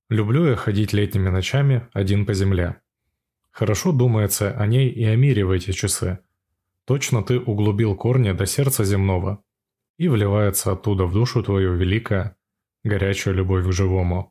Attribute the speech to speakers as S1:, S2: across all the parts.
S1: Люблю я ходить летними ночами один по земле. Хорошо думается о ней и о мире в эти часы. Точно ты углубил корни до сердца земного, и вливается оттуда в душу твою великая, горячая любовь к живому.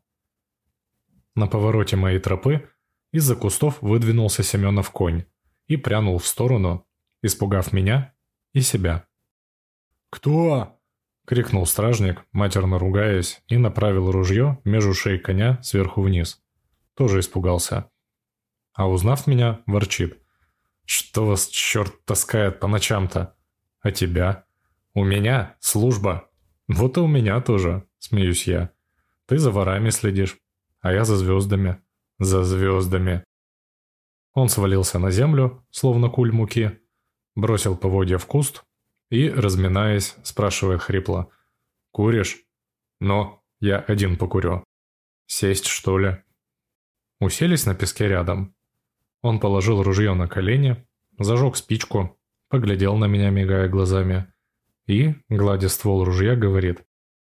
S1: На повороте моей тропы из-за кустов выдвинулся Семенов конь и прянул в сторону, испугав меня и себя. «Кто?» — крикнул стражник, матерно ругаясь, и направил ружье между шеей коня сверху вниз. Тоже испугался. А узнав меня, ворчит. «Что вас черт таскает по ночам-то? А тебя? У меня служба. Вот и у меня тоже», — смеюсь я. «Ты за ворами следишь, а я за звездами. За звездами». Он свалился на землю, словно куль муки, бросил поводья в куст и, разминаясь, спрашивает хрипло. «Куришь?» «Но я один покурю». «Сесть, что ли?» Уселись на песке рядом. Он положил ружье на колени, зажег спичку, поглядел на меня, мигая глазами, и, гладя ствол ружья, говорит.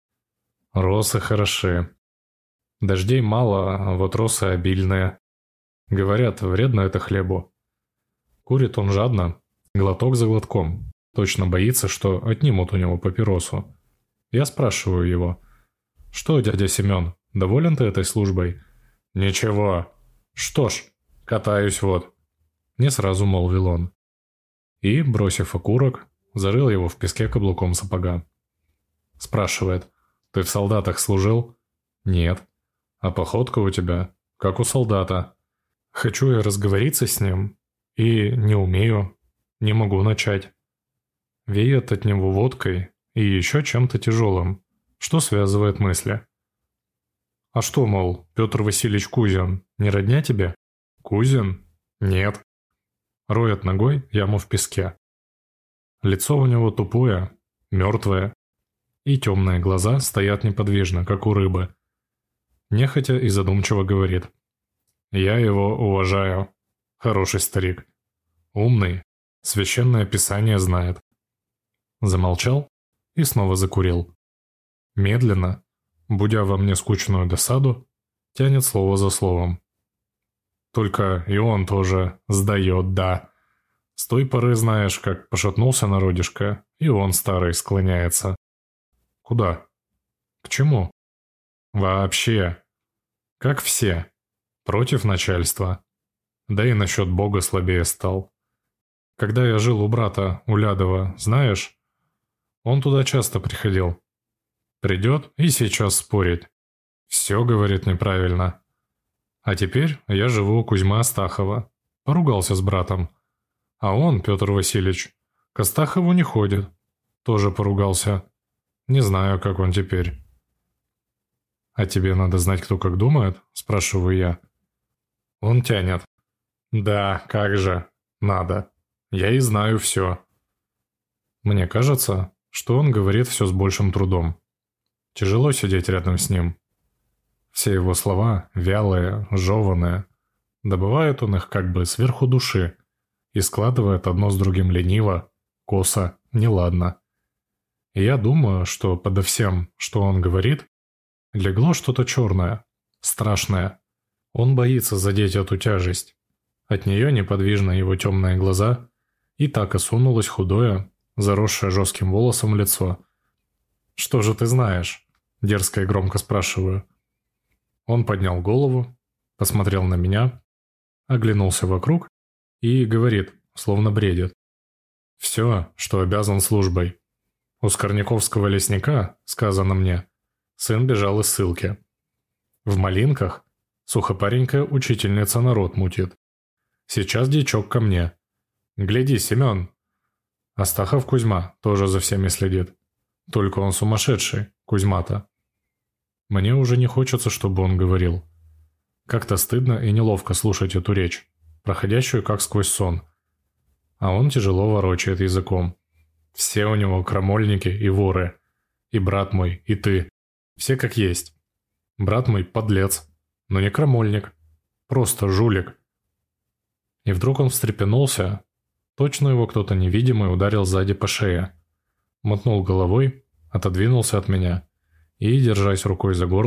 S1: «Росы хороши. Дождей мало, а вот росы обильные. Говорят, вредно это хлебу». Курит он жадно, глоток за глотком. Точно боится, что отнимут у него папиросу. Я спрашиваю его. «Что, дядя Семен, доволен ты этой службой?» «Ничего. Что ж, катаюсь вот», — не сразу молвил он. И, бросив окурок, зарыл его в песке каблуком сапога. Спрашивает. «Ты в солдатах служил?» «Нет». «А походка у тебя, как у солдата». Хочу я разговориться с ним, и не умею, не могу начать. Веет от него водкой и еще чем-то тяжелым, что связывает мысли. «А что, мол, Петр Васильевич Кузин, не родня тебе?» «Кузин? Нет». Роет ногой яму в песке. Лицо у него тупое, мертвое, и темные глаза стоят неподвижно, как у рыбы. Нехотя и задумчиво говорит. «Я его уважаю. Хороший старик. Умный. Священное писание знает». Замолчал и снова закурил. Медленно, будя во мне скучную досаду, тянет слово за словом. «Только и он тоже сдает, да. С той поры, знаешь, как пошатнулся народишко, и он старый склоняется». «Куда? К чему?» «Вообще. Как все. Против начальства. Да и насчет Бога слабее стал. Когда я жил у брата Улядова, знаешь, он туда часто приходил. Придет и сейчас спорить. Все, говорит, неправильно. А теперь я живу у Кузьмы Астахова. Поругался с братом. А он, Петр Васильевич, к Астахову не ходит. Тоже поругался. Не знаю, как он теперь». «А тебе надо знать, кто как думает?» – спрашиваю я. Он тянет. «Да, как же, надо. Я и знаю все». Мне кажется, что он говорит все с большим трудом. Тяжело сидеть рядом с ним. Все его слова вялые, жеванные. Добывает он их как бы сверху души и складывает одно с другим лениво, косо, неладно. И я думаю, что подо всем, что он говорит, легло что-то черное, страшное. Он боится задеть эту тяжесть. От нее неподвижно его темные глаза, и так осунулось худое, заросшее жестким волосом лицо. «Что же ты знаешь?» – дерзко и громко спрашиваю. Он поднял голову, посмотрел на меня, оглянулся вокруг и говорит, словно бредит. «Все, что обязан службой. У Скорняковского лесника, сказано мне, сын бежал из ссылки. В Малинках сухопаренькая учительница народ мутит. Сейчас дьячок ко мне. Гляди, Семен. Астахов Кузьма тоже за всеми следит. Только он сумасшедший, Кузьма-то». Мне уже не хочется, чтобы он говорил. Как-то стыдно и неловко слушать эту речь, проходящую как сквозь сон. А он тяжело ворочает языком. Все у него крамольники и воры. И брат мой, и ты. Все как есть. Брат мой подлец, но не крамольник. Просто жулик. И вдруг он встрепенулся. Точно его кто-то невидимый ударил сзади по шее. Мотнул головой, отодвинулся от меня и, держась рукой за горло,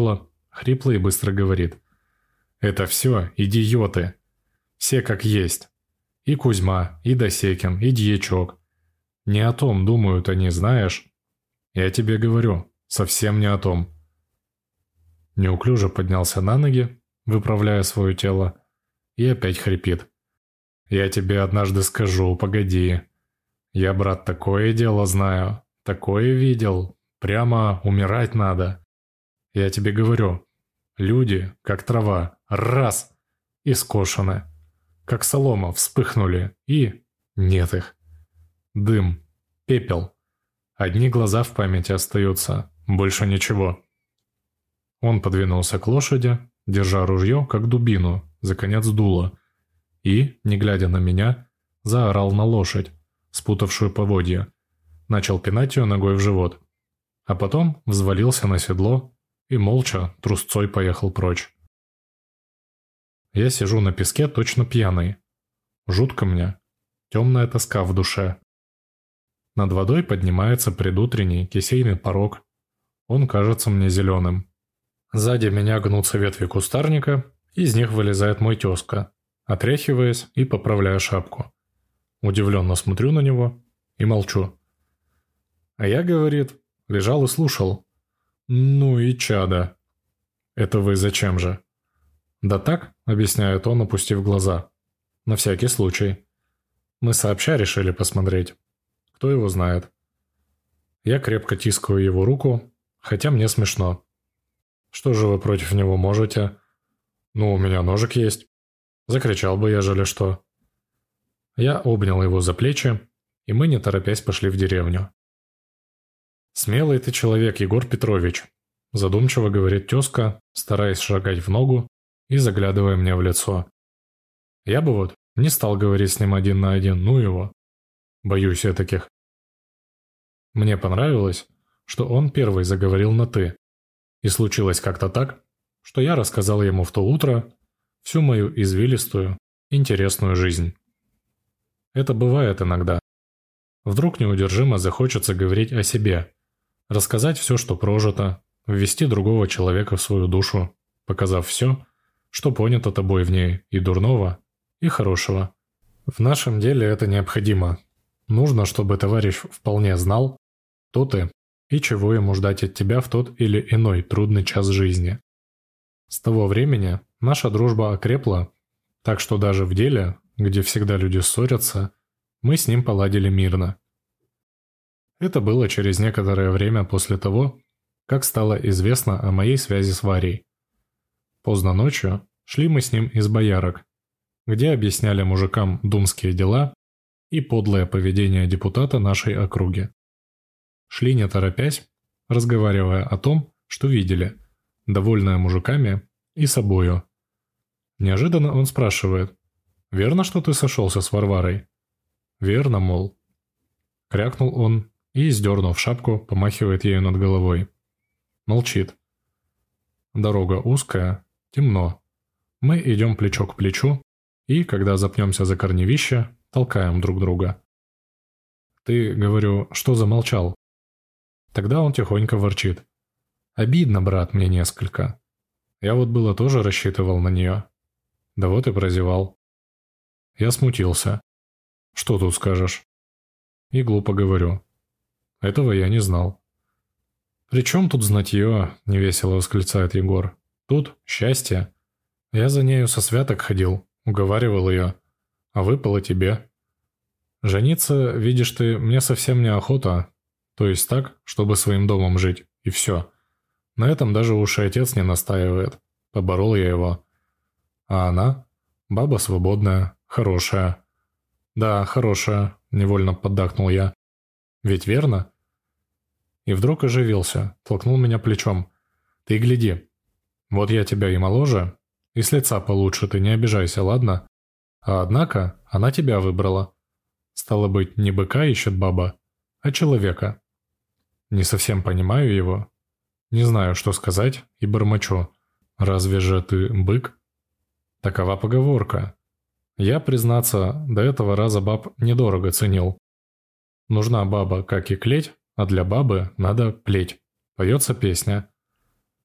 S1: хрипло и быстро говорит. «Это все идиоты. Все как есть. И Кузьма, и Досекин, и Дьячок. Не о том думают они, знаешь? Я тебе говорю, совсем не о том». Неуклюже поднялся на ноги, выправляя свое тело, и опять хрипит. «Я тебе однажды скажу, погоди. Я, брат, такое дело знаю, такое видел, прямо умирать надо. Я тебе говорю, люди, как трава, раз, и скошены, как солома вспыхнули, и нет их. Дым, пепел, одни глаза в памяти остаются, больше ничего». Он подвинулся к лошади, держа ружье, как дубину, за конец дула, и, не глядя на меня, заорал на лошадь, спутавшую поводья, начал пинать ее ногой в живот, а потом взвалился на седло и молча трусцой поехал прочь. Я сижу на песке точно пьяный. Жутко мне, темная тоска в душе. Над водой поднимается предутренний кисейный порог. Он кажется мне зеленым. Сзади меня гнутся ветви кустарника, из них вылезает мой тезка, отряхиваясь и поправляя шапку. Удивленно смотрю на него и молчу. А я, говорит, лежал и слушал. Ну и чада. Это вы зачем же? Да так, объясняет он, опустив глаза. На всякий случай. Мы сообща решили посмотреть. Кто его знает. Я крепко тискаю его руку, хотя мне смешно. Что же вы против него можете? Ну, у меня ножик есть. Закричал бы, ежели что. Я обнял его за плечи, и мы, не торопясь, пошли в деревню. «Смелый ты человек, Егор Петрович», – задумчиво говорит тезка, стараясь шагать в ногу и заглядывая мне в лицо. Я бы вот не стал говорить с ним один на один, ну его. Боюсь я таких. Мне понравилось, что он первый заговорил на «ты». И случилось как-то так, что я рассказал ему в то утро всю мою извилистую, интересную жизнь. Это бывает иногда. Вдруг неудержимо захочется говорить о себе, рассказать все, что прожито, ввести другого человека в свою душу, показав все, что понято тобой в ней, и дурного, и хорошего. В нашем деле это необходимо. Нужно, чтобы товарищ вполне знал, кто ты и чего ему ждать от тебя в тот или иной трудный час жизни. С того времени наша дружба окрепла, так что даже в деле, где всегда люди ссорятся, мы с ним поладили мирно. Это было через некоторое время после того, как стало известно о моей связи с Варей. Поздно ночью шли мы с ним из Боярок, где объясняли мужикам думские дела и подлое поведение депутата нашей округи. Шли не торопясь, разговаривая о том, что видели, довольные мужиками и собою. Неожиданно он спрашивает: «Верно, что ты сошелся с Варварой?» «Верно, мол». Крякнул он и, сдернув шапку, помахивает ею над головой. Молчит. Дорога узкая, темно. Мы идем плечо к плечу и, когда запнемся за корневище, толкаем друг друга. «Ты, говорю, что замолчал?» Тогда он тихонько ворчит. «Обидно, брат, мне несколько. Я вот было тоже рассчитывал на нее. Да вот и прозевал». Я смутился. «Что тут скажешь?» И глупо говорю. «Этого я не знал». «При чем тут знатье?» – невесело восклицает Егор. «Тут счастье. Я за нею со святок ходил, уговаривал ее. А выпало тебе. Жениться, видишь ты, мне совсем неохота. То есть так, чтобы своим домом жить, и все. На этом даже уж и отец не настаивает. Поборол я его. А она? Баба свободная, хорошая». «Да, хорошая», – невольно поддакнул я. «Ведь верно?» И вдруг оживился, толкнул меня плечом. «Ты гляди. Вот я тебя и моложе, и с лица получше, ты не обижайся, ладно? А однако она тебя выбрала. Стало быть, не быка ищет баба, а человека». Не совсем понимаю его. Не знаю, что сказать, и бормочу. «Разве же ты бык?» Такова поговорка. Я, признаться, до этого раза баб недорого ценил. Нужна баба, как и клеть, а для бабы надо плеть. Поется песня.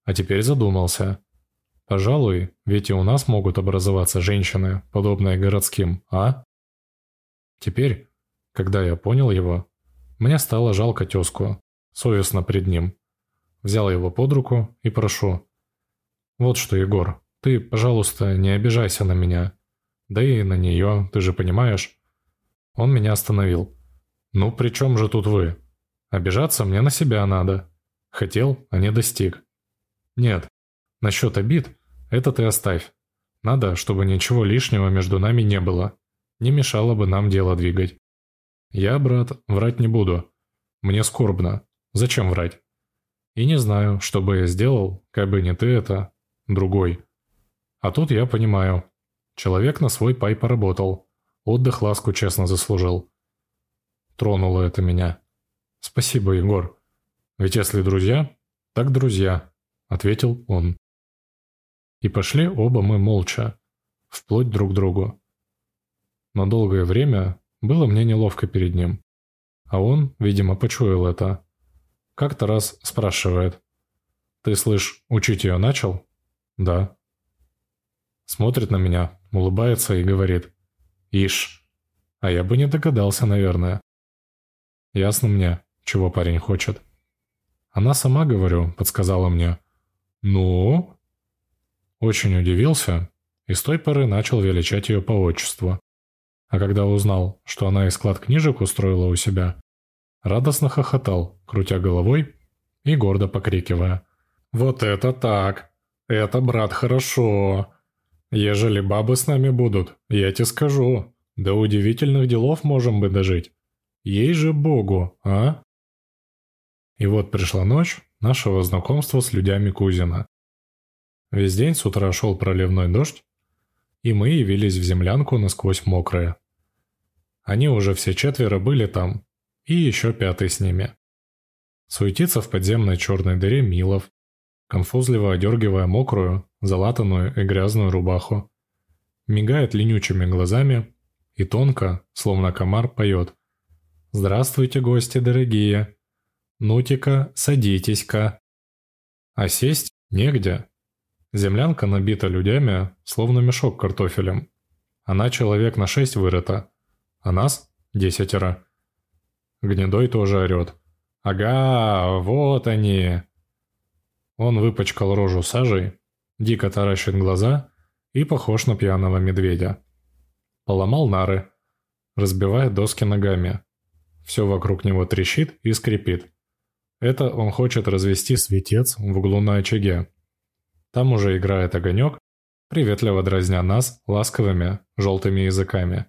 S1: А теперь задумался. Пожалуй, ведь и у нас могут образоваться женщины, подобные городским, а? Теперь, когда я понял его, мне стало жалко тезку, совестно пред ним. Взял его под руку и прошу. Вот что, Егор, ты, пожалуйста, не обижайся на меня. Да и на нее, ты же понимаешь. Он меня остановил. Ну, при чем же тут вы? Обижаться мне на себя надо. Хотел, а не достиг. Нет, насчет обид, это ты оставь. Надо, чтобы ничего лишнего между нами не было. Не мешало бы нам дело двигать. Я, брат, врать не буду. Мне скорбно. Зачем врать? И не знаю, что бы я сделал, как бы не ты это, другой. А тут я понимаю. Человек на свой пай поработал. Отдых ласку честно заслужил. Тронуло это меня. Спасибо, Егор. Ведь если друзья, так друзья, ответил он. И пошли оба мы молча, вплоть друг к другу. Но долгое время было мне неловко перед ним. А он, видимо, почуял это. Как-то раз спрашивает. «Ты, слышь, учить ее начал?» «Да». Смотрит на меня, улыбается и говорит. «Ишь, а я бы не догадался, наверное». Ясно мне, чего парень хочет. Она сама, говорю, подсказала мне. «Ну?» Очень удивился и с той поры начал величать ее по отчеству. А когда узнал, что она и склад книжек устроила у себя, радостно хохотал, крутя головой и гордо покрикивая. «Вот это так! Это, брат, хорошо! Ежели бабы с нами будут, я тебе скажу, до удивительных делов можем бы дожить. Ей же Богу, а?» И вот пришла ночь нашего знакомства с людьми Кузина. Весь день с утра шел проливной дождь, и мы явились в землянку насквозь мокрые. Они уже все четверо были там, и еще пятый с ними. Суетится в подземной черной дыре Милов, конфузливо одергивая мокрую, залатанную и грязную рубаху. Мигает ленючими глазами и тонко, словно комар, поет. «Здравствуйте, гости дорогие! Ну-ка, садитесь-ка!» А сесть негде. Землянка набита людьми, словно мешок картофелем. Она человек на 6 вырыта, а нас 10. Гнедой тоже орет. «Ага, вот они!» Он выпачкал рожу сажей, дико таращит глаза и похож на пьяного медведя. Поломал нары, разбивает доски ногами. Все вокруг него трещит и скрипит. Это он хочет развести светец в углу на очаге. Там уже играет огонек, приветливо дразня нас ласковыми желтыми языками.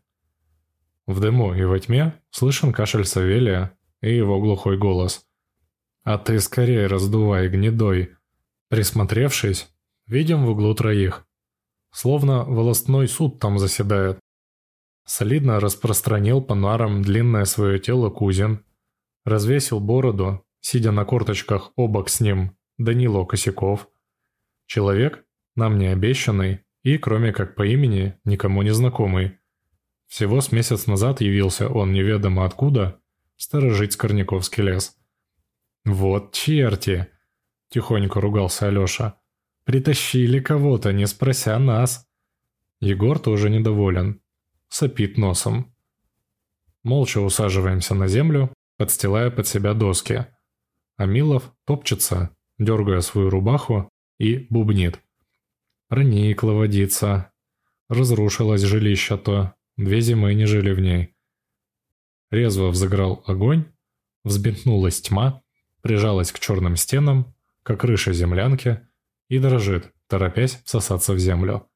S1: В дыму и во тьме слышен кашель Савелия и его глухой голос. «А ты скорее раздувай, гнедой!» Присмотревшись, видим в углу троих. Словно волостной суд там заседает. Солидно распространил по нарам длинное свое тело Кузин. Развесил бороду, сидя на корточках обок с ним, Данило Косяков. Человек, нам не обещанный и, кроме как по имени, никому не знакомый. Всего с месяц назад явился он неведомо откуда сторожить Скорняковский лес. «Вот черти!» – тихонько ругался Алеша. «Притащили кого-то, не спрося нас!» Егор тоже недоволен. Сопит носом. Молча усаживаемся на землю, подстилая под себя доски. А Милов топчется, дергая свою рубаху, и бубнит. «Проникла водица. Разрушилось жилище-то. 2 зимы не жили в ней». Резво взыграл огонь, взбентнулась тьма, прижалась к черным стенам, как крыша землянки, и дрожит, торопясь всосаться в землю.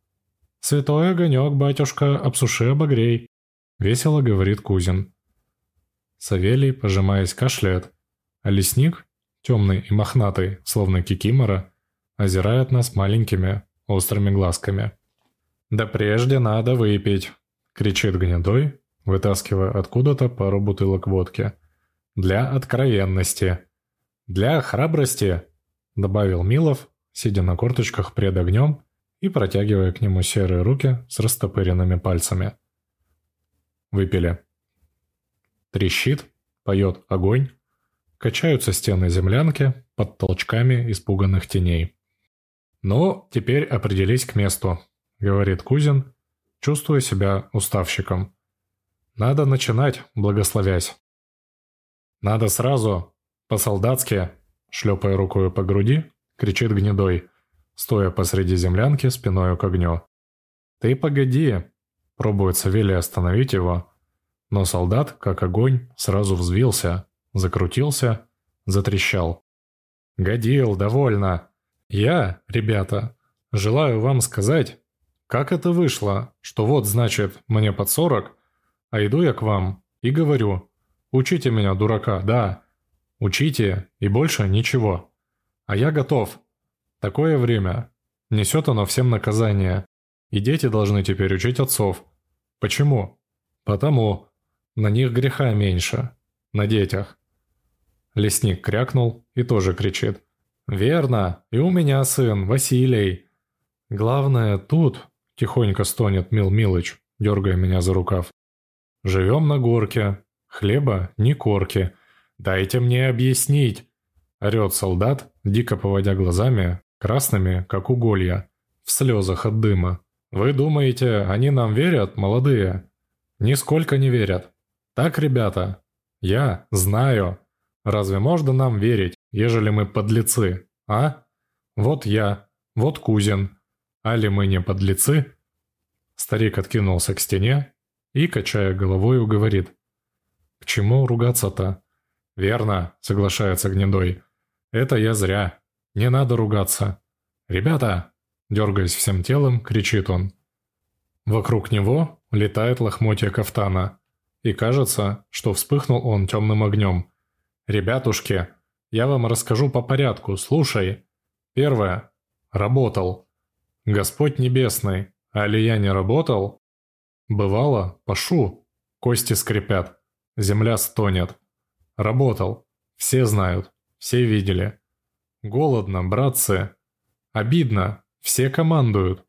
S1: «Святой огонек, батюшка, обсуши, обогрей», — весело говорит Кузин. Савелий, пожимаясь, кашляет, а лесник, темный и мохнатый, словно кикимора, озирает нас маленькими, острыми глазками. «Да прежде надо выпить», — кричит Гнедой, вытаскивая откуда-то пару бутылок водки. «Для откровенности». «Для храбрости», — добавил Милов, сидя на корточках пред огнем и протягивая к нему серые руки с растопыренными пальцами. Выпили. Трещит, поет огонь, Качаются стены землянки под толчками испуганных теней. «Ну, теперь определись к месту», — говорит Кузин, чувствуя себя уставщиком. «Надо начинать, благословясь». «Надо сразу, по-солдатски», — шлепая рукой по груди, кричит Гнедой, стоя посреди землянки спиною к огню. «Ты погоди», — пробует Савелий остановить его, но солдат, как огонь, сразу взвился, закрутился, затрещал. «Годил, довольно. Я, ребята, желаю вам сказать, как это вышло, что вот, значит, мне под 40, а иду я к вам и говорю, учите меня, дурака, да, учите и больше ничего. А я готов. Такое время. Несет оно всем наказание. И дети должны теперь учить отцов. Почему? Потому. На них греха меньше. На детях». Лесник крякнул и тоже кричит. «Верно, и у меня сын, Василий. Главное, тут...» — тихонько стонет Мил Милыч, дергая меня за рукав. «Живем на горке. Хлеба ни корки. Дайте мне объяснить!» — орет солдат, дико поводя глазами, красными, как уголья, в слезах от дыма. «Вы думаете, они нам верят, молодые?» «Нисколько не верят. Так, ребята? Я знаю. Разве можно нам верить, ежели мы подлецы, а? Вот я, вот Кузин. Али мы не подлецы?» Старик откинулся к стене и, качая головой, говорит. «К чему ругаться-то?» «Верно», — соглашается Гнедой. «Это я зря. Не надо ругаться. Ребята!» — дергаясь всем телом, кричит он. Вокруг него летает лохмотья кафтана, и кажется, что вспыхнул он темным огнем. «Ребятушки, я вам расскажу по порядку, слушай. Первое. Работал. Господь Небесный, али я не работал? Бывало, пашу, кости скрипят, земля стонет. Работал. Все знают, все видели. Голодно, братцы. Обидно, все командуют.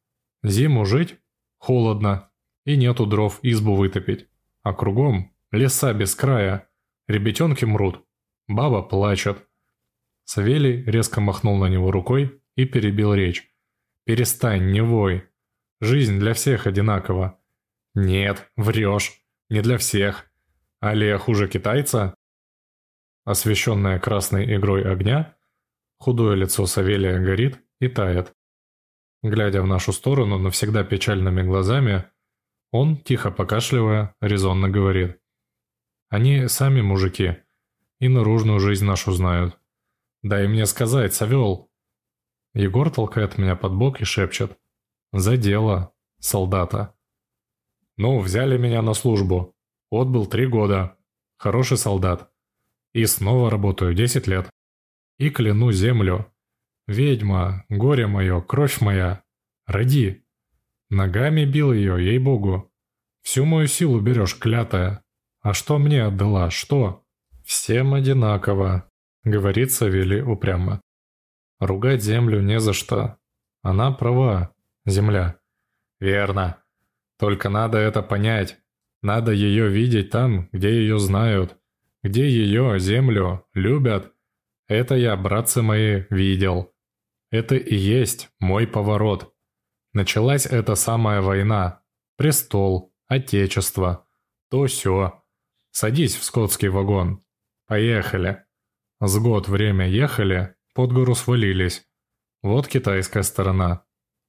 S1: Зиму жить? Холодно. И нету дров избу вытопить. А кругом леса без края. Ребятенки мрут. Баба плачет». Савелий резко махнул на него рукой и перебил речь. «Перестань, не вой. Жизнь для всех одинакова». «Нет, врешь. Не для всех. Али я хуже китайца?» Освещенное красной игрой огня, худое лицо Савелия горит и тает. Глядя в нашу сторону навсегда печальными глазами, он, тихо покашливая, резонно говорит. «Они сами мужики, и наружную жизнь нашу знают. Дай мне сказать, Савел!» Егор толкает меня под бок и шепчет. «За дело, солдата». «Ну, взяли меня на службу. Отбыл 3 года. Хороший солдат. И снова работаю 10 лет. И кляну землю. Ведьма, горе мое, кровь моя. Роди. Ногами бил ее, ей-богу. Всю мою силу берешь, клятая. А что мне отдала, что?» «Всем одинаково», — говорит Савелий упрямо. «Ругать землю не за что. Она права, земля». «Верно. Только надо это понять. Надо ее видеть там, где ее знают. Где ее, землю, любят. Это я, братцы мои, видел. Это и есть мой поворот. Началась эта самая война. Престол, отечество. То-сё. Садись в скотский вагон. Поехали. С год время ехали, под гору свалились. Вот китайская сторона.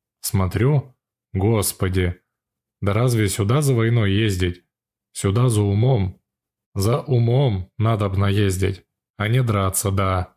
S1: Смотрю, господи, да разве сюда за войной ездить? Сюда за умом. За умом надобно ездить, а не драться, да».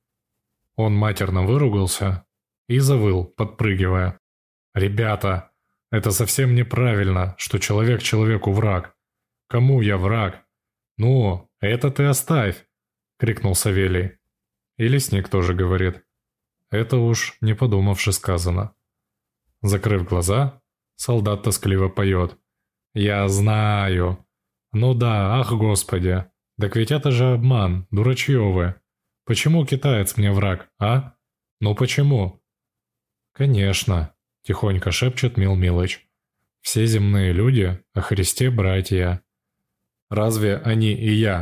S1: Он матерно выругался и завыл, подпрыгивая. «Ребята, это совсем неправильно, что человек человеку враг. Кому я враг? Ну, это ты оставь!» — крикнул Савелий. И лесник тоже говорит. Это уж не подумавши сказано. Закрыв глаза, солдат тоскливо поет. «Я знаю. Ну да, ах господи. Так ведь это же обман, дурачье вы. Почему китаец мне враг, а? Ну почему?» «Конечно», — тихонько шепчет Мил Милыч. «Все земные люди о Христе братья». «Разве они и я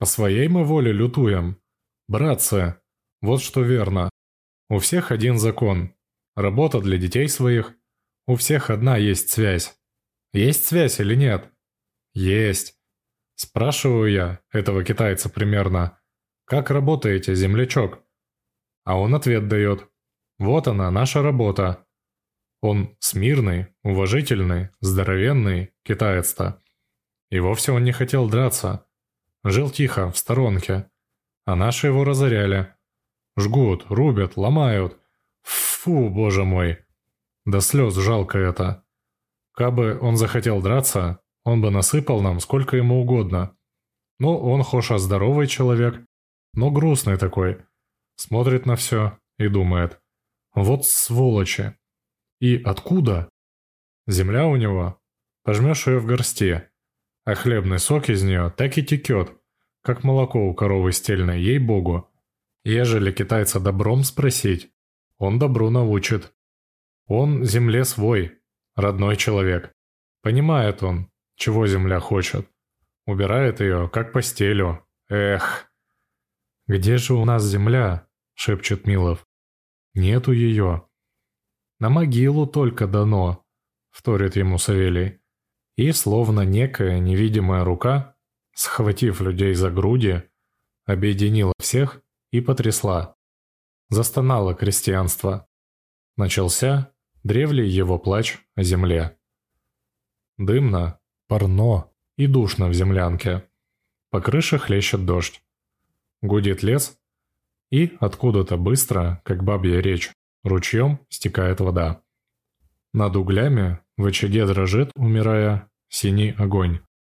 S1: По своей мы воле лютуем. Братцы, вот что верно. У всех один закон. Работа для детей своих. У всех одна есть связь. Есть связь или нет? Есть. Спрашиваю я этого китайца примерно. Как работаете, землячок? А он ответ дает. Вот она, наша работа. Он смирный, уважительный, здоровенный китаец-то. И вовсе он не хотел драться. Жил тихо, в сторонке. А наши его разоряли. Жгут, рубят, ломают. Фу, боже мой. До слез жалко это. Кабы он захотел драться, он бы насыпал нам сколько ему угодно. Ну, он хоша здоровый человек, но грустный такой. Смотрит на все и думает. Вот сволочи. И откуда? Земля у него. Пожмешь ее в горсти. А хлебный сок из нее так и текет, как молоко у коровы стельной, ей-богу. Ежели китайца добром спросить, он добру научит. Он земле свой, родной человек. Понимает он, чего земля хочет. Убирает ее, как постелю. Эх. «Где же у нас земля?» — шепчет Милов. «Нету ее». «На могилу только дано», — вторит ему Савелий. И, словно некая невидимая рука, схватив людей за груди, объединила всех и потрясла. Застонало крестьянство. Начался древний его плач о земле. Дымно, парно и душно в землянке. По крыше хлещет дождь. Гудит лес, и откуда-то быстро, как бабья речь, ручьем стекает вода. Над углями в очаге дрожит, умирая, синий огонь.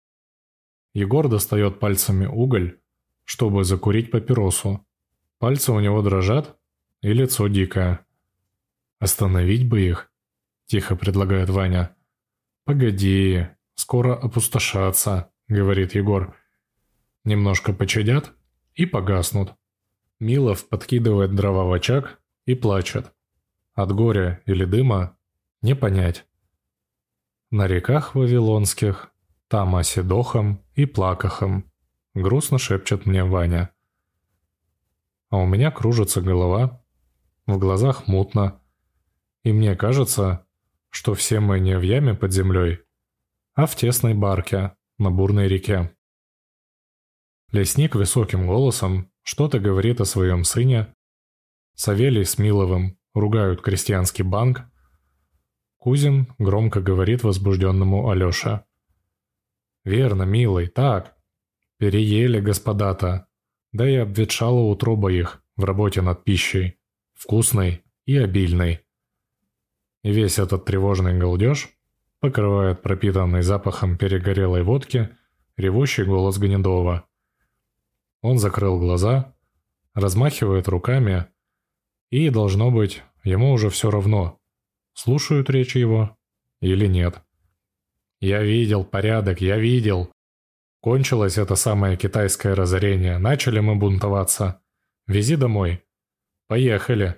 S1: Егор достает пальцами уголь, чтобы закурить папиросу. Пальцы у него дрожат, и лицо дикое. «Остановить бы их», — тихо предлагает Ваня. «Погоди, скоро опустошатся», — говорит Егор. Немножко почадят и погаснут. Милов подкидывает дрова в очаг и плачет. От горя или дыма не понять. На реках вавилонских, там оседохом и плакахом, грустно шепчет мне Ваня. А у меня кружится голова, в глазах мутно, и мне кажется, что все мы не в яме под землей, а в тесной барке на бурной реке. Лесник высоким голосом что-то говорит о своем сыне. Савелий с Миловым ругают крестьянский банк. Кузин громко говорит возбужденному Алёше. «Верно, милый, так. Переели господа-то. Да и обветшала утроба их в работе над пищей. Вкусной и обильной». И весь этот тревожный галдеж покрывает пропитанный запахом перегорелой водки ревущий голос Гнедова. Он закрыл глаза, размахивает руками, и, должно быть, ему уже все равно, слушают речь его или нет. «Я видел порядок, я видел. Кончилось это самое китайское разорение, начали мы бунтоваться. Вези домой. Поехали.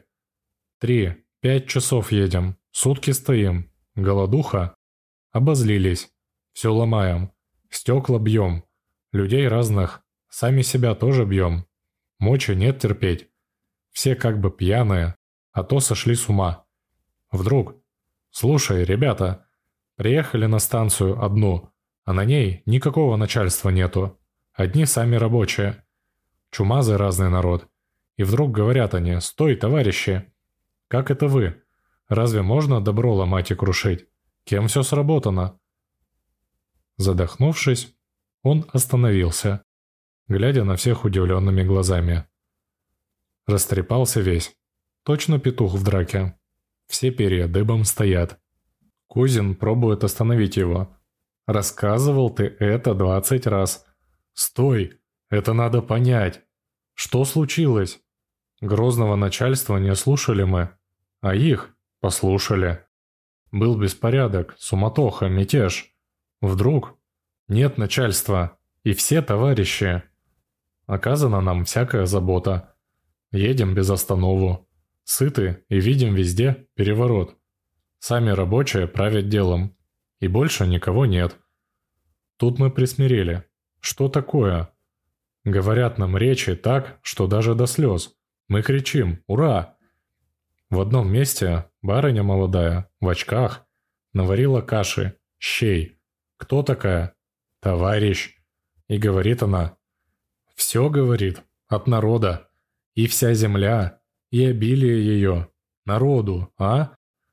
S1: 3-5 часов едем, сутки стоим, голодуха. Обозлились, все ломаем, стекла бьем, людей разных, сами себя тоже бьем. Мочи нет терпеть. Все как бы пьяные, а то сошли с ума. Вдруг: слушай, ребята, приехали на станцию одну, а на ней никакого начальства нету. Одни сами рабочие. Чумазый разный народ. И вдруг говорят они: стой, товарищи! Как это вы? Разве можно добро ломать и крушить? Кем все сработано?» Задохнувшись, он остановился, глядя на всех удивленными глазами. Растрепался весь, точно петух в драке. Все перья дыбом стоят. Кузин пробует остановить его. «Рассказывал ты это 20 раз. Стой, это надо понять. Что случилось? Грозного начальства не слушали мы, а их послушали. Был беспорядок, суматоха, мятеж. Вдруг нет начальства, и все товарищи. Оказана нам всякая забота. Едем без останову. Сыты и видим везде переворот. Сами рабочие правят делом. И больше никого нет. Тут мы присмирели. Что такое? Говорят нам речи так, что даже до слез. Мы кричим «Ура!». В одном месте барыня молодая, в очках, наварила каши, щей. Кто такая? Товарищ. И говорит она. Все говорит, от народа. И вся земля, и обилие ее. Народу, а?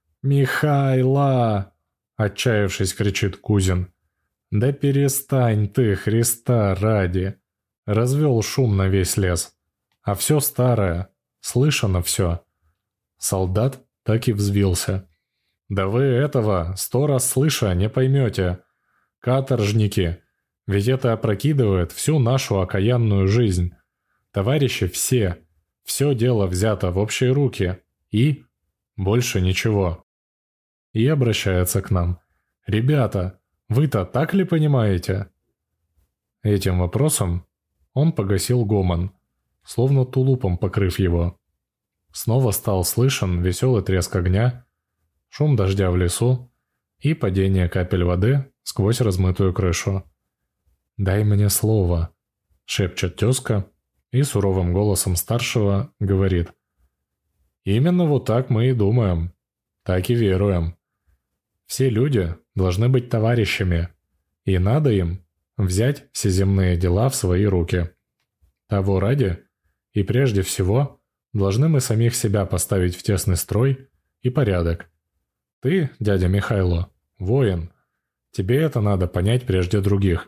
S1: «Михайла!» – отчаявшись, кричит Кузин. «Да перестань ты, Христа ради!» Развел шум на весь лес. А все старое, слышано все. Солдат так и взвился. «Да вы этого 100 раз слыша не поймете. Каторжники, ведь это опрокидывает всю нашу окаянную жизнь. Товарищи все дело взято в общие руки. И больше ничего». И обращается к нам. «Ребята, вы-то так ли понимаете?» Этим вопросом он погасил гомон, словно тулупом покрыв его. Снова стал слышен веселый треск огня, шум дождя в лесу и падение капель воды сквозь размытую крышу. «Дай мне слово», — шепчет тезка и суровым голосом старшего говорит. «Именно вот так мы и думаем, так и веруем. Все люди должны быть товарищами, и надо им взять все земные дела в свои руки. Того ради, и прежде всего, должны мы самих себя поставить в тесный строй и порядок. Ты, дядя Михайло, воин, тебе это надо понять прежде других.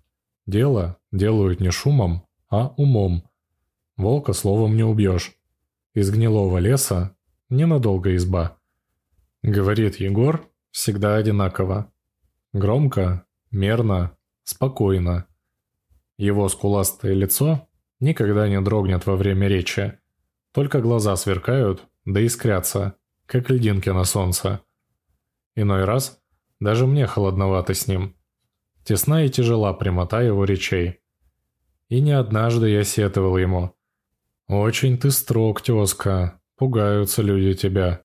S1: Дело делают не шумом, а умом. Волка словом не убьешь. Из гнилого леса ненадолго изба». Говорит Егор всегда одинаково. Громко, мерно, спокойно. Его скуластое лицо никогда не дрогнет во время речи. Только глаза сверкают, да искрятся, как льдинки на солнце. Иной раз даже мне холодновато с ним. Тесна и тяжела прямота его речей. И не однажды я сетовал ему. «Очень ты строг, тезка, пугаются люди тебя».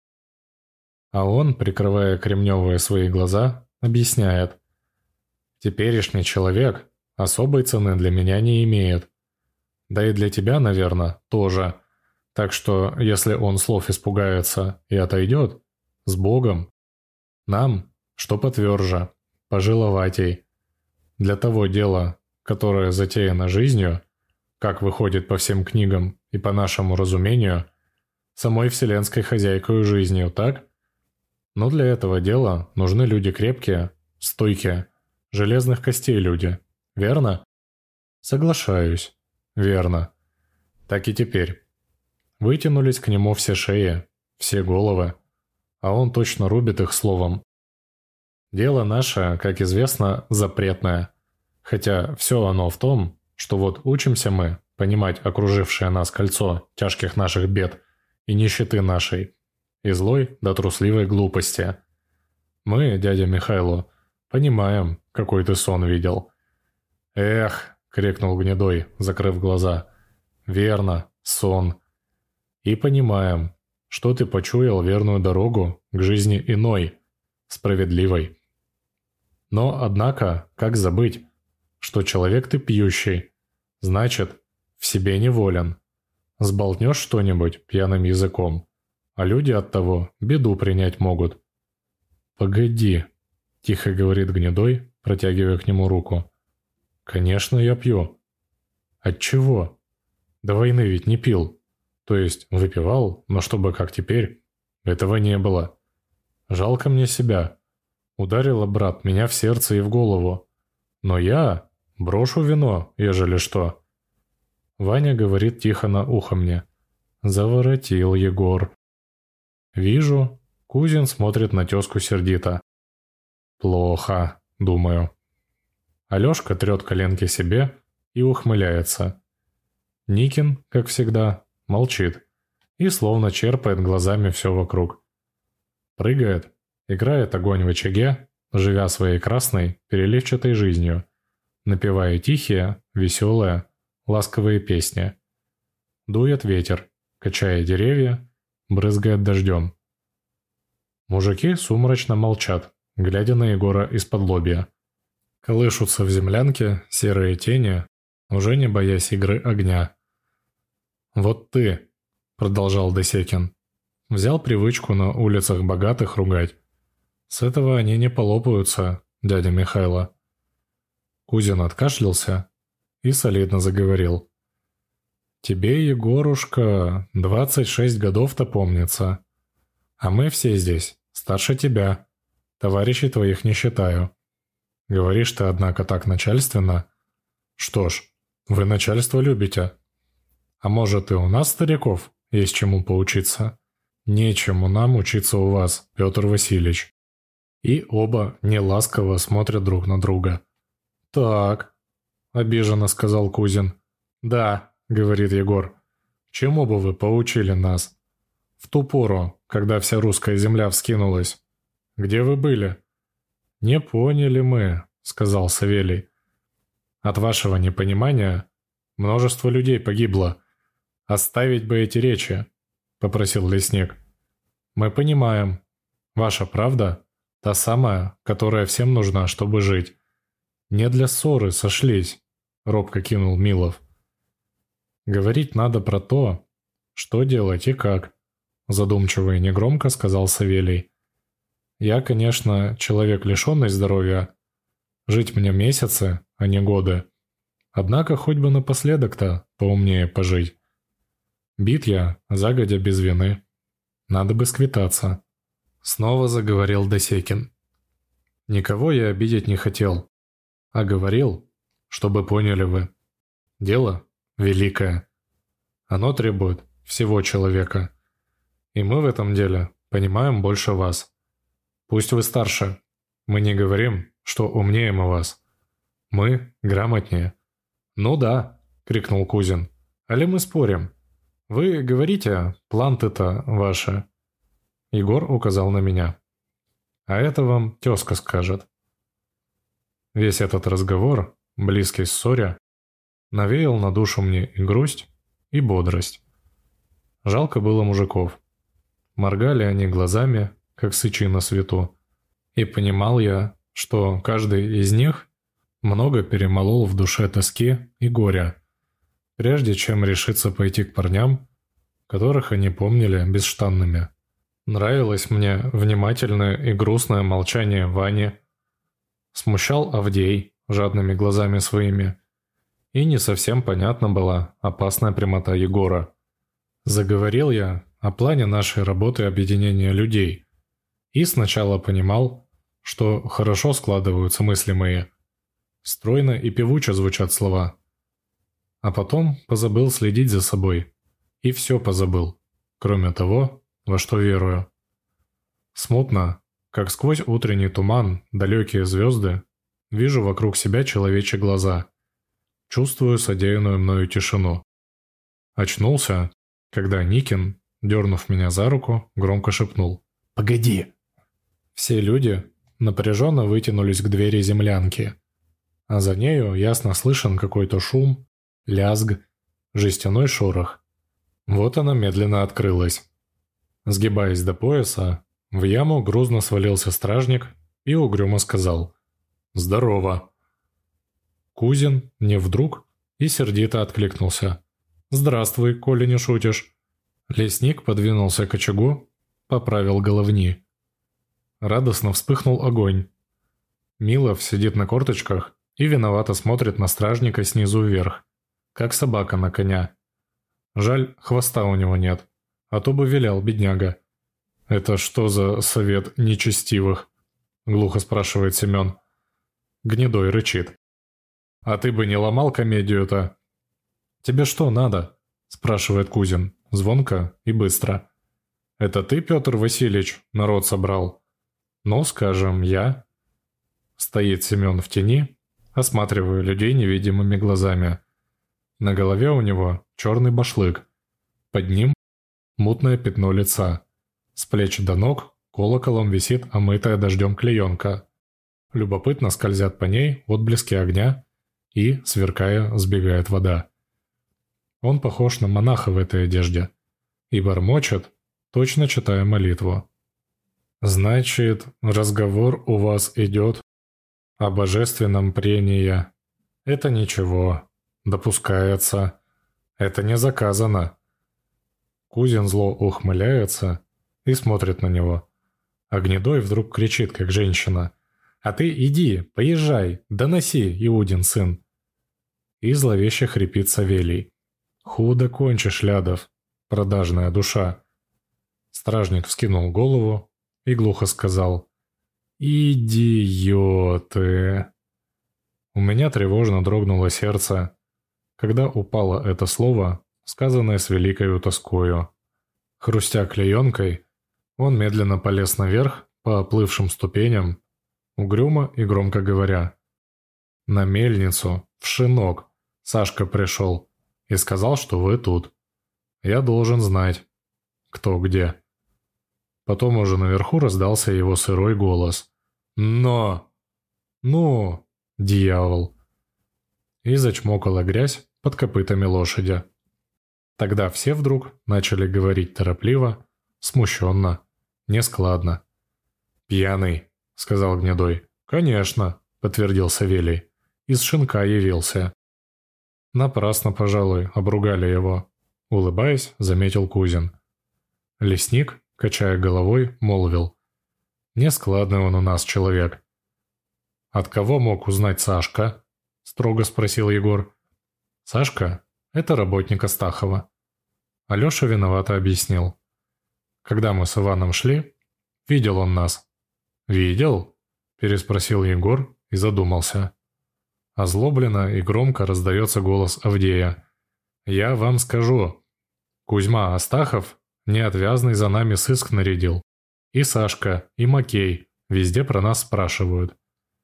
S1: А он, прикрывая кремневые свои глаза, объясняет. «Теперешний человек особой цены для меня не имеет. Да и для тебя, наверное, тоже. Так что, если он слов испугается и отойдет, с Богом. Нам, что потверже, пожиловатей. Для того дела, которое затеяно жизнью, как выходит по всем книгам и по нашему разумению, самой вселенской хозяйкою жизнью, так? Но для этого дела нужны люди крепкие, стойкие, железных костей люди, верно?» «Соглашаюсь, верно. Так и теперь». Вытянулись к нему все шеи, все головы, а он точно рубит их словом. Дело наше, как известно, запретное, хотя все оно в том, что вот учимся мы понимать окружившее нас кольцо тяжких наших бед и нищеты нашей, и злой да трусливой глупости. Мы, дядя Михайло, понимаем, какой ты сон видел. «Эх!» — крикнул Гнедой, закрыв глаза. «Верно, сон. И понимаем, что ты почуял верную дорогу к жизни иной, справедливой. Но, однако, как забыть, что человек ты пьющий, значит, в себе неволен. Сболтнешь что-нибудь пьяным языком, а люди от того беду принять могут». «Погоди», — тихо говорит Гнедой, протягивая к нему руку. «Конечно, я пью». «Отчего? До войны ведь не пил. То есть выпивал, но чтобы как теперь, этого не было. Жалко мне себя. Ударило, брат, меня в сердце и в голову. Но я брошу вино, ежели что». Ваня говорит тихо на ухо мне. «Заворотил Егор». Вижу, Кузин смотрит на тезку сердито. «Плохо», — думаю. Алешка трет коленки себе и ухмыляется. Никин, как всегда, молчит и словно черпает глазами все вокруг. Прыгает, играет огонь в очаге, живя своей красной, переливчатой жизнью, напевая тихие, веселые, ласковые песни. Дует ветер, качая деревья, брызгает дождем. Мужики сумрачно молчат, глядя на Егора из-под лобья. Колышутся в землянке серые тени, уже не боясь игры огня. «Вот ты», — продолжал Десекин, — «взял привычку на улицах богатых ругать. С этого они не полопаются, дядя Михайло». Кузин откашлялся и солидно заговорил. «Тебе, Егорушка, 26 годов-то помнится. А мы все здесь старше тебя. Товарищей твоих не считаю. Говоришь ты, однако, так начальственно. Что ж, вы начальство любите. А может, и у нас, стариков, есть чему поучиться? Нечему нам учиться у вас, Петр Васильевич». И оба неласково смотрят друг на друга. «Так», — обиженно сказал Кузин. «Да», — говорит Егор, — «чему бы вы поучили нас? В ту пору, когда вся русская земля вскинулась. Где вы были?» «Не поняли мы», — сказал Савелий. «От вашего непонимания множество людей погибло. Оставить бы эти речи», — попросил лесник. «Мы понимаем. Ваша правда — та самая, которая всем нужна, чтобы жить. Не для ссоры сошлись», — робко кинул Милов. «Говорить надо про то, что делать и как», — задумчиво и негромко сказал Савелий. «Я, конечно, человек, лишенный здоровья. Жить мне месяцы, а не годы. Однако хоть бы напоследок-то поумнее пожить. Бит я загодя без вины. Надо бы сквитаться». Снова заговорил Десекин. «Никого я обидеть не хотел, а говорил, чтобы поняли вы. Дело великое. Оно требует всего человека. И мы в этом деле понимаем больше вас. Пусть вы старше. Мы не говорим, что умнее мы вас. Мы грамотнее». «Ну да», — крикнул Кузин. «Али мы спорим? Вы говорите, планты-то ваши». Егор указал на меня. «А это вам тезка скажет». Весь этот разговор, близкий к ссоре, навеял на душу мне и грусть, и бодрость. Жалко было мужиков. Моргали они глазами, как сычи на свету. И понимал я, что каждый из них много перемолол в душе тоски и горя, прежде чем решиться пойти к парням, которых они помнили бесштанными. Нравилось мне внимательное и грустное молчание Вани. Смущал Авдей жадными глазами своими. И не совсем понятна была опасная прямота Егора. Заговорил я о плане нашей работы объединения людей. И сначала понимал, что хорошо складываются мысли мои. Стройно и певуче звучат слова. А потом позабыл следить за собой. И все позабыл, кроме того, во что верую. Смутно, как сквозь утренний туман, далекие звезды, вижу вокруг себя человечьи глаза. Чувствую содеянную мною тишину. Очнулся, когда Никин, дернув меня за руку, громко шепнул: «Погоди!». Все люди напряженно вытянулись к двери землянки, а за нею ясно слышен какой-то шум, лязг, жестяной шорох. Вот она медленно открылась. Сгибаясь до пояса, в яму грузно свалился стражник и угрюмо сказал: «Здорово!». Кузин не вдруг и сердито откликнулся: «Здравствуй, коли не шутишь». Лесник подвинулся к очагу, поправил головни. Радостно вспыхнул огонь. Милов сидит на корточках и виновато смотрит на стражника снизу вверх, как собака на коня. Жаль, хвоста у него нет, а то бы вилял бедняга. «Это что за совет нечестивых?» — глухо спрашивает Семен. Гнедой рычит: «А ты бы не ломал комедию-то?» «Тебе что надо?» — спрашивает Кузин, звонко и быстро. «Это ты, Петр Васильевич, народ собрал?» «Ну, скажем, я». Стоит Семен в тени, осматривая людей невидимыми глазами. На голове у него черный башлык. Под ним мутное пятно лица. С плеч до ног колоколом висит омытая дождем клеенка. Любопытно скользят по ней отблески огня и, сверкая, сбегает вода. Он похож на монаха в этой одежде и бормочет, точно читая молитву. «Значит, разговор у вас идет о божественном прении. Это ничего. Допускается. Это не заказано. Кузин зло ухмыляется и смотрит на него. А Гнедой вдруг кричит, как женщина: «А ты иди, поезжай, доноси, Иудин сын!» И зловеще хрипит Савелий: «Худо кончишь, Лядов, продажная душа!» Стражник вскинул голову и глухо сказал: «Идиоты!» У меня тревожно дрогнуло сердце, когда упало это слово, сказанное с великою тоскою. Хрустя клеенкой, он медленно полез наверх по оплывшим ступеням, угрюмо и громко говоря: «На мельницу, в Шинок, Сашка пришел и сказал, что вы тут. Я должен знать, кто где». Потом уже наверху раздался его сырой голос: «Но! Ну, дьявол!» И зачмокала грязь под копытами лошади. Тогда все вдруг начали говорить торопливо, смущенно, нескладно. «Пьяный», — сказал Гнедой. «Конечно», — подтвердил Савелий. «Из Шинка явился». Напрасно, пожалуй, обругали его. Улыбаясь, заметил Кузин. Лесник, качая головой, молвил: «Нескладный он у нас человек». «От кого мог узнать Сашка?» — строго спросил Егор. «Сашка — это работник Астахова». Алеша виновато объяснил. «Когда мы с Иваном шли, видел он нас». «Видел?» — переспросил Егор и задумался. Озлобленно и громко раздается голос Авдея: «Я вам скажу, Кузьма Астахов неотвязный за нами сыск нарядил. И Сашка, и Макей везде про нас спрашивают».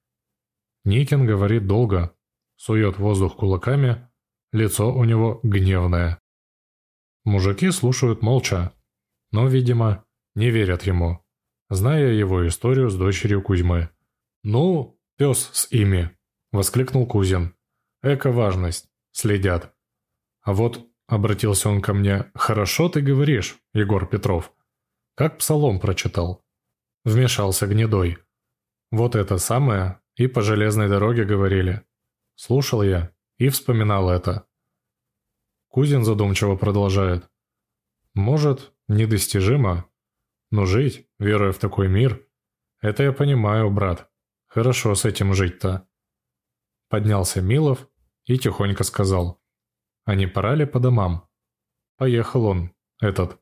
S1: Никин говорит долго, сует воздух кулаками, лицо у него гневное. Мужики слушают молча, но, видимо, не верят ему, зная его историю с дочерью Кузьмы. «Ну, пес с ими!» — воскликнул Кузин. «Эко важность, следят. А вот, — обратился он ко мне, — хорошо ты говоришь, Егор Петров. Как псалом прочитал». Вмешался Гнедой. «Вот это самое и по железной дороге говорили. Слушал я и вспоминал это». Кузин задумчиво продолжает. «Может, недостижимо, но жить, веруя в такой мир, это я понимаю, брат. Хорошо с этим жить-то». Поднялся Милов и тихонько сказал: «А не пора ли по домам?» Поехал он, этот.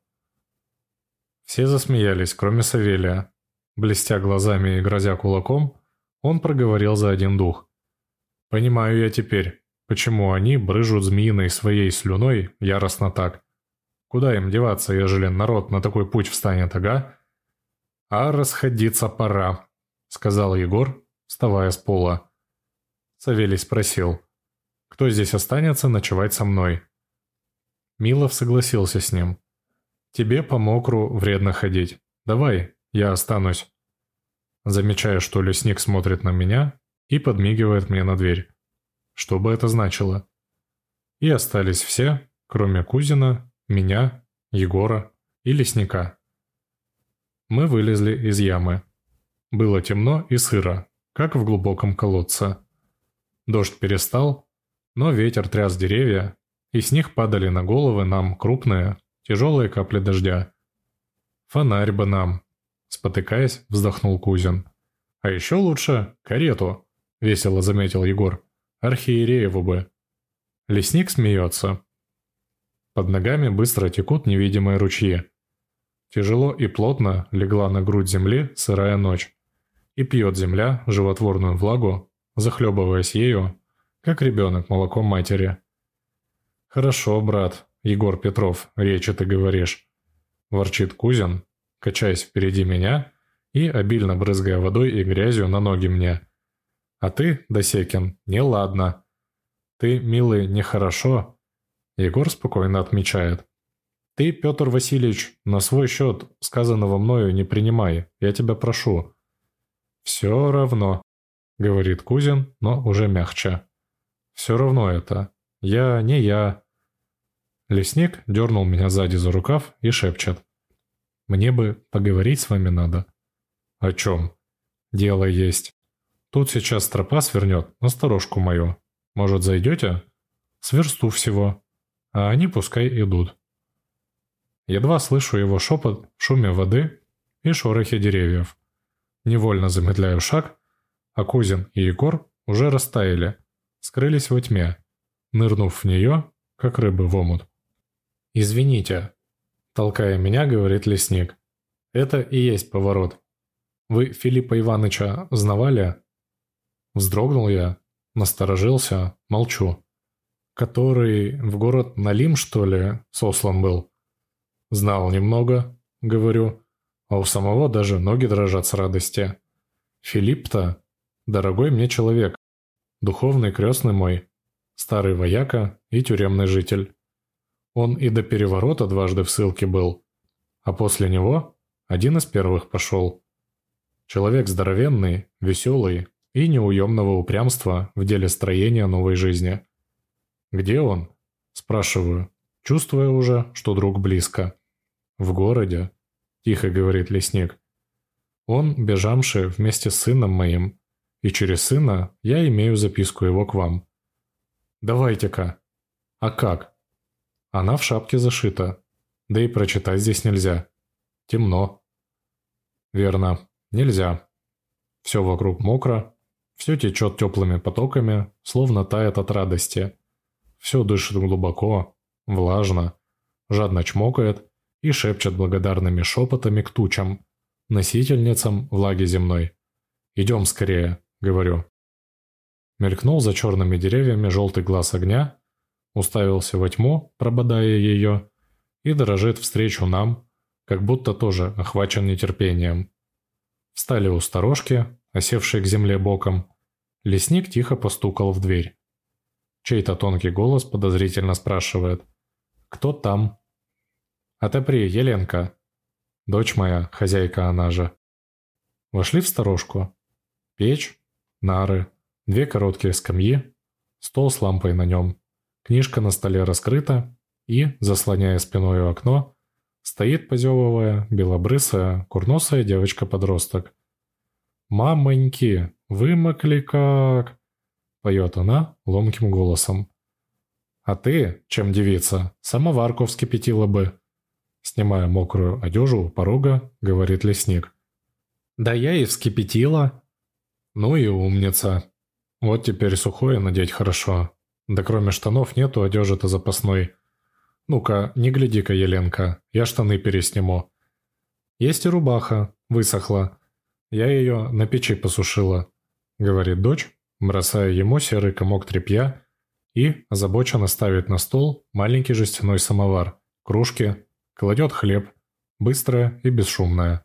S1: Все засмеялись, кроме Савелия. Блестя глазами и грозя кулаком, он проговорил за один дух: «Понимаю я теперь, почему они брыжут змеиной своей слюной яростно так. Куда им деваться, ежели народ на такой путь встанет, ага?» «А расходиться пора», — сказал Егор, вставая с пола. Савелий спросил: «Кто здесь останется ночевать со мной?» Милов согласился с ним. «Тебе по мокру вредно ходить. Давай, я останусь». Замечая, что лесник смотрит на меня и подмигивает мне на дверь. Что бы это значило? И остались все, кроме Кузина, меня, Егора и лесника. Мы вылезли из ямы. Было темно и сыро, как в глубоком колодце. Дождь перестал, но ветер тряс деревья, и с них падали на головы нам крупные, тяжелые капли дождя. «Фонарь бы нам!» — спотыкаясь, вздохнул Кузин. «А еще лучше карету!» — весело заметил Егор. «Архиерееву бы!» Лесник смеется. Под ногами быстро текут невидимые ручьи. Тяжело и плотно легла на грудь земли сырая ночь, и пьет земля животворную влагу, захлебываясь ею, как ребенок молоком матери. «Хорошо, брат, Егор Петров, речи ты говоришь», – ворчит Кузин, качаясь впереди меня и обильно брызгая водой и грязью на ноги мне. «А ты, Досекин, неладно. Ты, милый, нехорошо», – Егор спокойно отмечает. «Ты, Петр Васильевич, на свой счет сказанного мною не принимай, я тебя прошу». «Все равно», — говорит Кузин, но уже мягче. «Все равно это. Я не я». Лесник дернул меня сзади за рукав и шепчет: «Мне бы поговорить с вами надо». «О чем?» «Дело есть. Тут сейчас тропа свернет на сторожку мою. Может, зайдете?» С версту всего, а они пускай идут. Едва слышу его шепот в шуме воды и шорохе деревьев. Невольно замедляю шаг, а Кузин и Егор уже растаяли, скрылись во тьме, нырнув в нее, как рыбы в омут. «Извините», — толкая меня, говорит лесник. «Это и есть поворот. Вы Филиппа Ивановича знавали?» Вздрогнул я, насторожился, молчу. «Который в город Налим, что ли, сослан был?» «Знал немного», — говорю, а у самого даже ноги дрожат с радости. «Филипп-то дорогой мне человек, духовный крестный мой, старый вояка и тюремный житель. Он и до переворота дважды в ссылке был, а после него один из первых пошел. Человек здоровенный, веселый и неуемного упрямства в деле строения новой жизни. «Где он?» – спрашиваю, чувствуя уже, что друг близко. «В городе», – тихо говорит лесник. «Он, бежамши вместе с сыном моим, и через сына я имею записку его к вам». «Давайте-ка». «А как?» «Она в шапке зашита, да и прочитать здесь нельзя. Темно». «Верно, нельзя. Все вокруг мокро, все течет теплыми потоками, словно тает от радости. Все дышит глубоко, влажно, жадно чмокает и шепчет благодарными шепотами к тучам, носительницам влаги земной. «Идем скорее», — говорю. Мелькнул за черными деревьями желтый глаз огня, уставился во тьму, прободая ее, и дрожит встречу нам, как будто тоже охвачен нетерпением. Встали у сторожки, осевшей к земле боком. Лесник тихо постукал в дверь. Чей-то тонкий голос подозрительно спрашивает: «Кто там?» «Отопри, Еленка!» «Дочь моя, хозяйка она же». Вошли в сторожку. Печь, нары, 2 короткие скамьи, стол с лампой на нем, книжка на столе раскрыта и, заслоняя спиной окно, стоит, позевывая, белобрысая, курносая девочка-подросток. «Мамоньки, вымокли как!» — поет она ломким голосом. «А ты, чем девица, самоварку вскипятила бы!» Снимая мокрую одежу у порога, говорит лесник. «Да я и вскипятила!» «Ну и умница! Вот теперь сухое надеть хорошо. Да кроме штанов нету одежи-то запасной. Ну-ка, не гляди-ка, Еленка, я штаны пересниму. Есть и рубаха, высохла. Я ее на печи посушила», — говорит дочь, бросая ему серый комок тряпья и озабоченно ставит на стол маленький жестяной самовар, кружки, кладет хлеб, быстрая и бесшумная.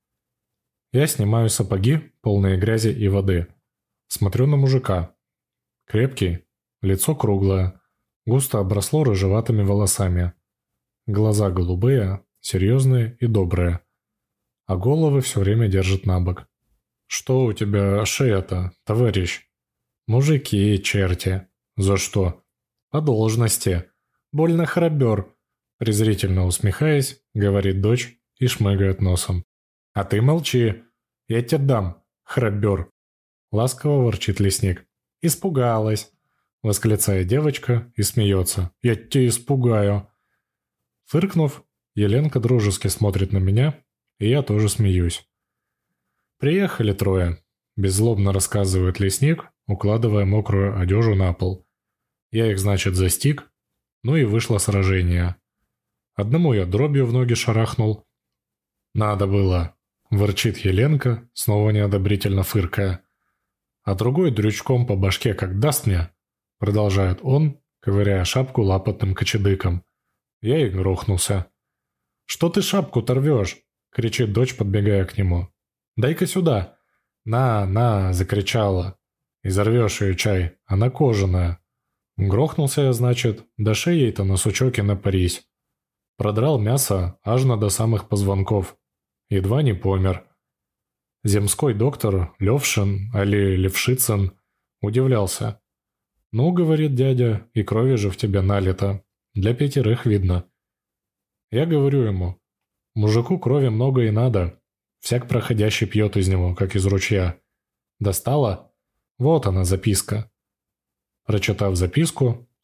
S1: Я снимаю сапоги, полные грязи и воды. Смотрю на мужика. Крепкий, лицо круглое, густо обросло рыжеватыми волосами. Глаза голубые, серьезные и добрые. А головы все время держит набок. «Что у тебя шея-то, товарищ?» «Мужики, черти». «За что?» «По должности. Больно храбер», — презрительно усмехаясь, говорит дочь и шмыгает носом. «А ты молчи. Я тебе дам, храбер», — ласково ворчит лесник. «Испугалась», — восклицает девочка и смеется. «Я тебя испугаю». Фыркнув, Еленка дружески смотрит на меня, и я тоже смеюсь. «Приехали 3, беззлобно рассказывает лесник, укладывая мокрую одежу на пол. Я их, значит, застиг, ну и вышло сражение. Одному я дробью в ноги шарахнул. «Надо было», — ворчит Еленка, снова неодобрительно фыркая. «А другой дрючком по башке как даст мне», — продолжает он, ковыряя шапку лапотным кочедыком. Я и грохнулся. «Что ты шапку-то рвешь?» — кричит дочь, подбегая к нему. «Дай-ка сюда!» «На!» — закричала. «Изорвешь ее чай, она кожаная». Грохнулся я, значит, до шеи-то на сучок и напарись. Продрал мясо аж до самых позвонков. Едва не помер. Земской доктор Левшин, али Левшицын, удивлялся. «Ну, — говорит дядя, — и крови же в тебя налито. Для 5 видно». Я говорю ему: «Мужику крови много и надо. Всяк проходящий пьет из него, как из ручья. Достала? Вот она, записка». Прочитав записку,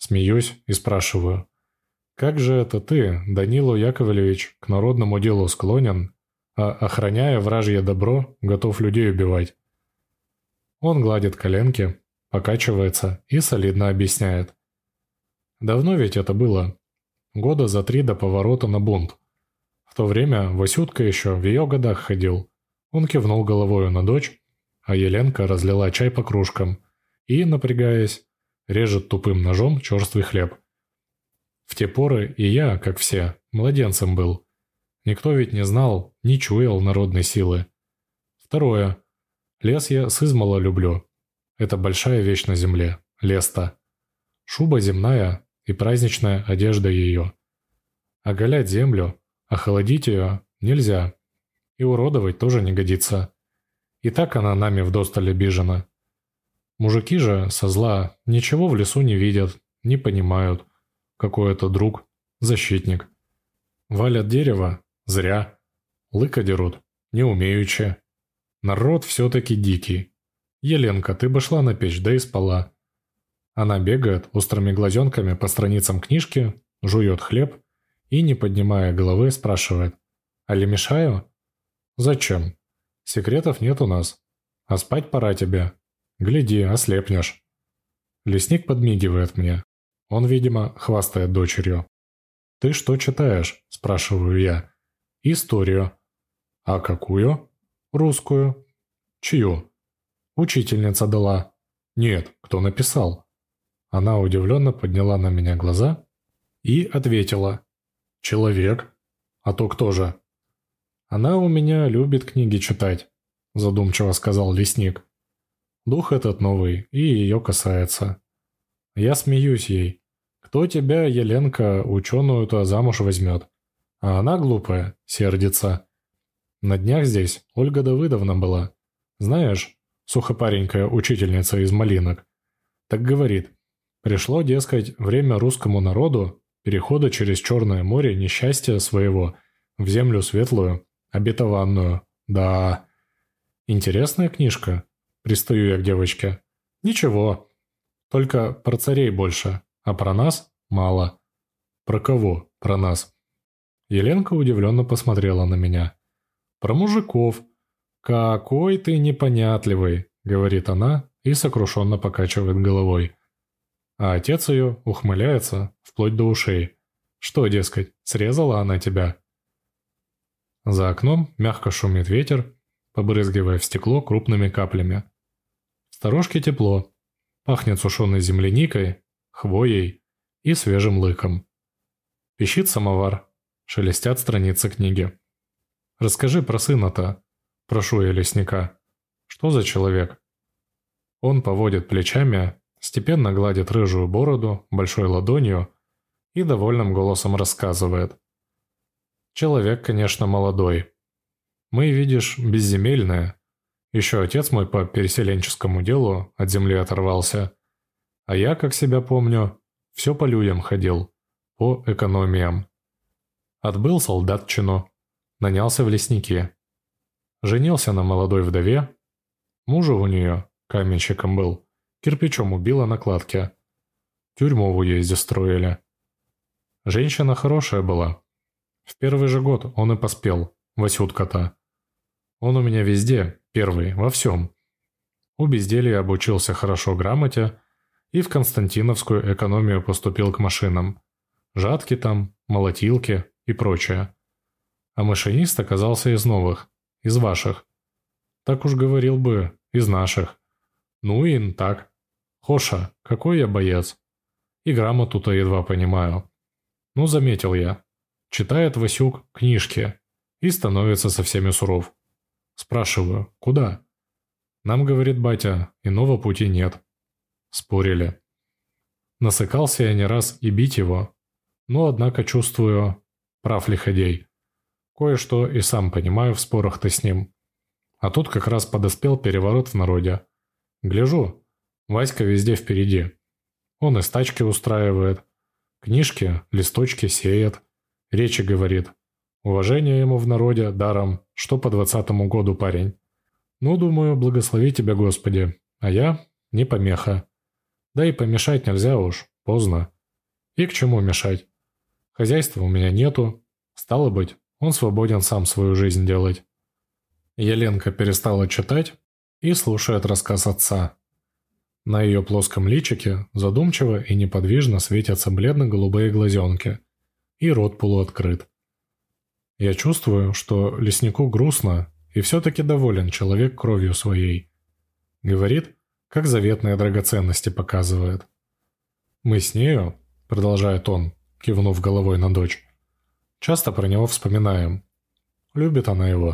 S1: Смеюсь и спрашиваю. Как же это ты, Данило Яковлевич, к народному делу склонен, а, охраняя вражье добро, готов людей убивать? Он гладит коленки, покачивается и солидно объясняет. Давно ведь это было. Года за 3 до поворота на бунт. В то время Васютка еще в ее годах ходил. Он кивнул головою на дочь, а Еленка разлила чай по кружкам и, напрягаясь, режет тупым ножом черствый хлеб. В те поры и я, как все, младенцем был. Никто ведь не знал, не чуял народной силы. Второе. Лес я сызмала люблю. Это большая вещь на земле. Лес-то. Шуба земная и праздничная одежда ее. Оголять землю, охладить ее нельзя. И уродовать тоже не годится. И так она нами вдосталь обижена. Мужики же со зла ничего в лесу не видят, не понимают. Какой это друг, защитник. Валят дерево – зря. Лыка дерут – не умеючи. Народ все-таки дикий. Еленка, ты бы шла на печь, да и спала. Она бегает острыми глазенками по страницам книжки, жует хлеб и, не поднимая головы, спрашивает. «Али мешаю?» «Зачем? Секретов нет у нас. А спать пора тебе. Гляди, ослепнешь». Лесник подмигивает мне. Он, видимо, хвастает дочерью. «Ты что читаешь?» – спрашиваю я. «Историю». «А какую?» «Русскую». «Чью?» «Учительница дала». «Нет, кто написал?» Она удивленно подняла на меня глаза и ответила. «Человек. А то кто же?» «Она у меня любит книги читать», – задумчиво сказал лесник. «Дух этот новый и ее касается». Я смеюсь ей. Кто тебя, Еленка, ученую-то замуж возьмет? А она глупая, сердится. На днях здесь Ольга Давыдовна была. Знаешь, сухопаренькая учительница из Малинок. Так говорит, пришло, дескать, время русскому народу перехода через Черное море несчастья своего в землю светлую, обетованную. Да, интересная книжка. Пристаю я к девочке. Ничего, только про царей больше. А про нас мало. Про кого про нас? Еленка удивленно посмотрела на меня. Про мужиков. Какой ты непонятливый, говорит она и сокрушенно покачивает головой. А отец ее ухмыляется вплоть до ушей. Что, дескать, срезала она тебя? За окном мягко шумит ветер, побрызгивая в стекло крупными каплями. В сторожке тепло. Пахнет сушеной земляникой, хвоей и свежим лыком. Пищит самовар, шелестят страницы книги. «Расскажи про сына-то», – прошу я лесника. «Что за человек?» Он поводит плечами, степенно гладит рыжую бороду большой ладонью и довольным голосом рассказывает. «Человек, конечно, молодой. Мы, видишь, безземельные. Еще отец мой по переселенческому делу от земли оторвался. А я, как себя помню, все по людям ходил, по экономиям. Отбыл солдатчину, нанялся в лесники. Женился на молодой вдове. Мужа у нее, каменщиком был, кирпичом убила на кладке. Тюрьму в уезде строили. Женщина хорошая была. В первый же год он и поспел, Васютка-то. Он у меня везде, первый, во всем. У безделья обучился хорошо грамоте, и в Константиновскую экономию поступил к машинам. Жатки там, молотилки и прочее. А машинист оказался из новых, из ваших. Так уж говорил бы, из наших. Ну и так. Хоша, какой я боец. И грамоту-то едва понимаю. Ну, заметил я. Читает Васюк книжки и становится со всеми суров. Спрашиваю, куда? Нам, говорит батя, иного пути нет. Спорили. Насыкался я не раз и бить его, но, однако, чувствую, прав лиходей. Кое-что и сам понимаю в спорах-то с ним. А тут как раз подоспел переворот в народе. Гляжу, Васька везде впереди. Он и стачки устраивает, книжки, листочки сеет, речи говорит. Уважение ему в народе даром, что по 20-му году парень. Ну, думаю, благослови тебя, Господи, а я не помеха. Да и помешать нельзя уж, Поздно. И к чему мешать? Хозяйства у меня нету. Стало быть, он свободен сам свою жизнь делать. Еленка перестала читать и слушает рассказ отца. На ее плоском личике задумчиво и неподвижно светятся бледно-голубые глазенки, и рот полуоткрыт. Я чувствую, что леснику грустно, и все-таки доволен человек кровью своей. Говорит, как заветные драгоценности показывает. Мы с нею, продолжает он, кивнув головой на дочь, часто про него вспоминаем. Любит она его.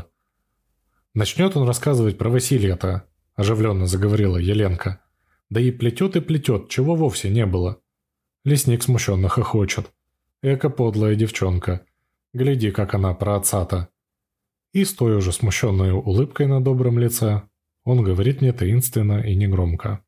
S1: Начнет он рассказывать про Василия-то, оживленно заговорила Еленка. Да и плетет, чего вовсе не было. Лесник смущенно хохочет. Эка подлая девчонка. Гляди, как она про отца-то. И с той уже смущенной улыбкой на добром лице он говорит мне таинственно и негромко.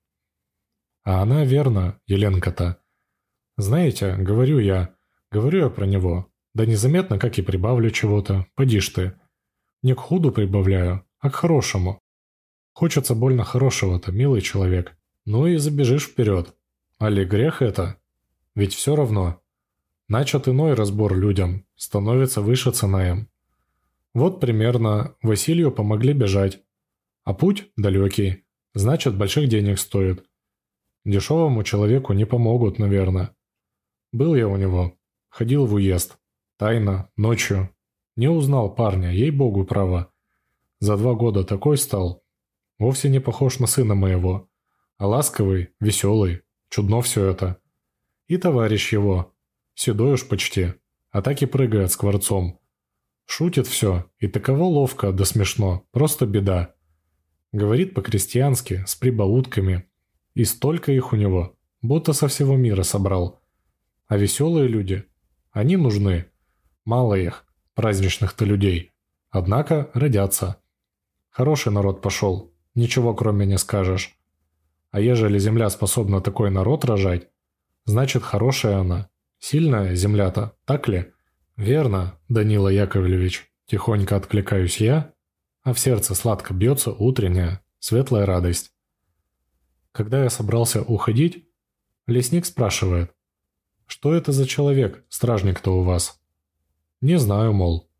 S1: А она верно, Еленка-то. Знаете, говорю я про него. Да незаметно, как и прибавлю чего-то. Поди ж ты. Не к худу прибавляю, а к хорошему. Хочется больно хорошего-то, милый человек. Ну и забежишь вперед. Али грех это? Ведь все равно. Начат иной разбор людям, становится выше цена им. Вот примерно Василию помогли бежать. А путь далекий, значит больших денег стоит. Дешевому человеку не помогут, наверное. Был я у него, ходил в уезд. Тайно, ночью. Не узнал парня, ей-богу, право. За 2 года такой стал. Вовсе не похож на сына моего. А ласковый, веселый, чудно все это. И товарищ его, седой уж почти, а так и прыгает скворцом. Шутит все, и таково ловко да смешно, просто беда. Говорит по-крестьянски, с прибаутками. И столько их у него, будто со всего мира собрал. А веселые люди, они нужны. Мало их, праздничных-то людей. Однако родятся. Хороший народ пошел, ничего кроме не скажешь. А ежели земля способна такой народ рожать, значит хорошая она. Сильная земля-то, так ли? Верно, Данила Яковлевич, тихонько откликаюсь я, а в сердце сладко бьется утренняя, светлая радость. Когда я собрался уходить, лесник спрашивает, что это за человек, стражник-то у вас? Не знаю, мол.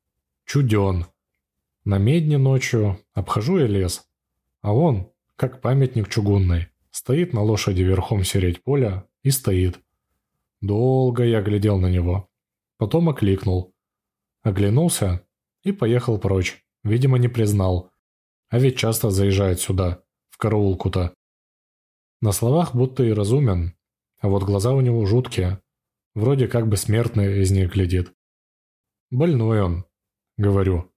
S1: Чуден. На медне ночью обхожу я лес, а он, как памятник чугунный, стоит на лошади верхом середь поля и стоит. Долго я глядел на него, потом окликнул. Оглянулся и поехал прочь, видимо, не признал. А ведь часто заезжает сюда, в караулку-то. На словах будто и разумен, а вот глаза у него жуткие, вроде как бы смертный из них глядит. «Больной он», — говорю.